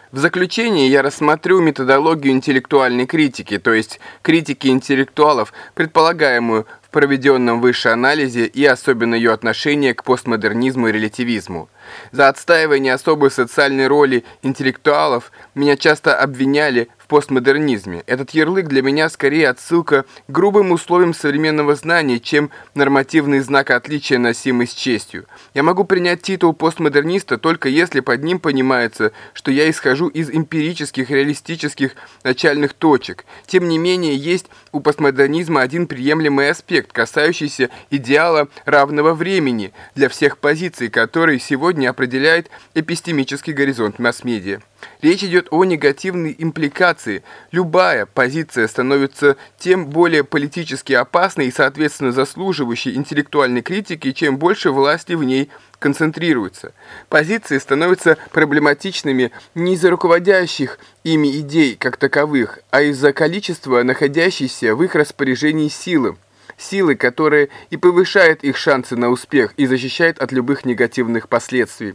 В заключение я рассмотрю методологию интеллектуальной критики, то есть критики интеллектуалов, предполагаемую в проведенном выше анализе и особенно ее отношение к постмодернизму и релятивизму. За отстаивание особой социальной роли интеллектуалов меня часто обвиняли в постмодернизме. Этот ярлык для меня скорее отсылка к грубым условиям современного знания, чем нормативный знак отличия, носимый с честью. Я могу принять титул постмодерниста только если под ним понимается, что я исхожу из эмпирических, реалистических начальных точек. Тем не менее, есть у постмодернизма один приемлемый аспект, касающийся идеала равного времени для всех позиций, который сегодня определяет эпистемический горизонт масс-медиа. Речь идет о негативной импликации. Любая позиция становится тем более политически опасной и, соответственно, заслуживающей интеллектуальной критики, чем больше власти в ней концентрируется. Позиции становятся проблематичными не из-за руководящих ими идей как таковых, а из-за количества находящейся в их распоряжении силы, которая и повышает их шансы на успех и защищает от любых негативных последствий.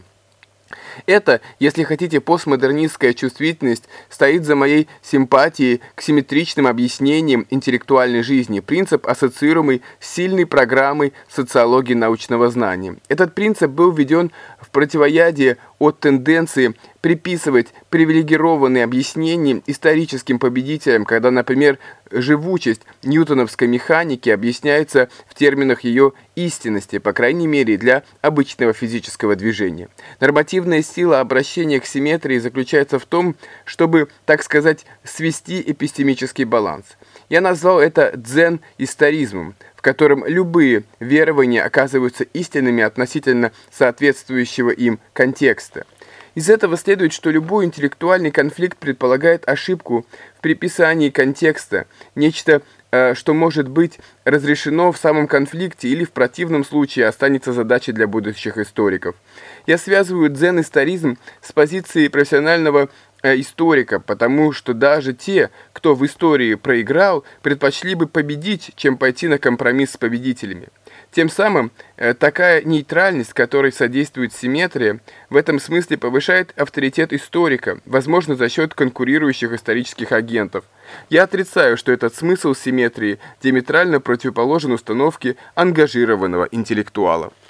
Это, если хотите, постмодернистская чувствительность стоит за моей симпатией к симметричным объяснениям интеллектуальной жизни, принцип, ассоциируемый с сильной программой социологии научного знания. Этот принцип был введен в противоядие от тенденции приписывать привилегированные объяснения историческим победителям, когда, например, живучесть ньютоновской механики объясняется в терминах ее истинности, по крайней мере, для обычного физического движения. Нормативная сила обращения к симметрии заключается в том, чтобы, так сказать, свести эпистемический баланс. Я назвал это дзен-историзмом, в котором любые верования оказываются истинными относительно соответствующего им контекста. Из этого следует, что любой интеллектуальный конфликт предполагает ошибку в приписании контекста, нечто, что может быть разрешено в самом конфликте или в противном случае останется задачей для будущих историков. Я связываю дзен-историзм с позицией профессионального историка, потому что даже те, кто в истории проиграл, предпочли бы победить, чем пойти на компромисс с победителями. Тем самым, такая нейтральность, которой содействует симметрия, в этом смысле повышает авторитет историка, возможно, за счет конкурирующих исторических агентов. Я отрицаю, что этот смысл симметрии диаметрально противоположен установке ангажированного интеллектуала.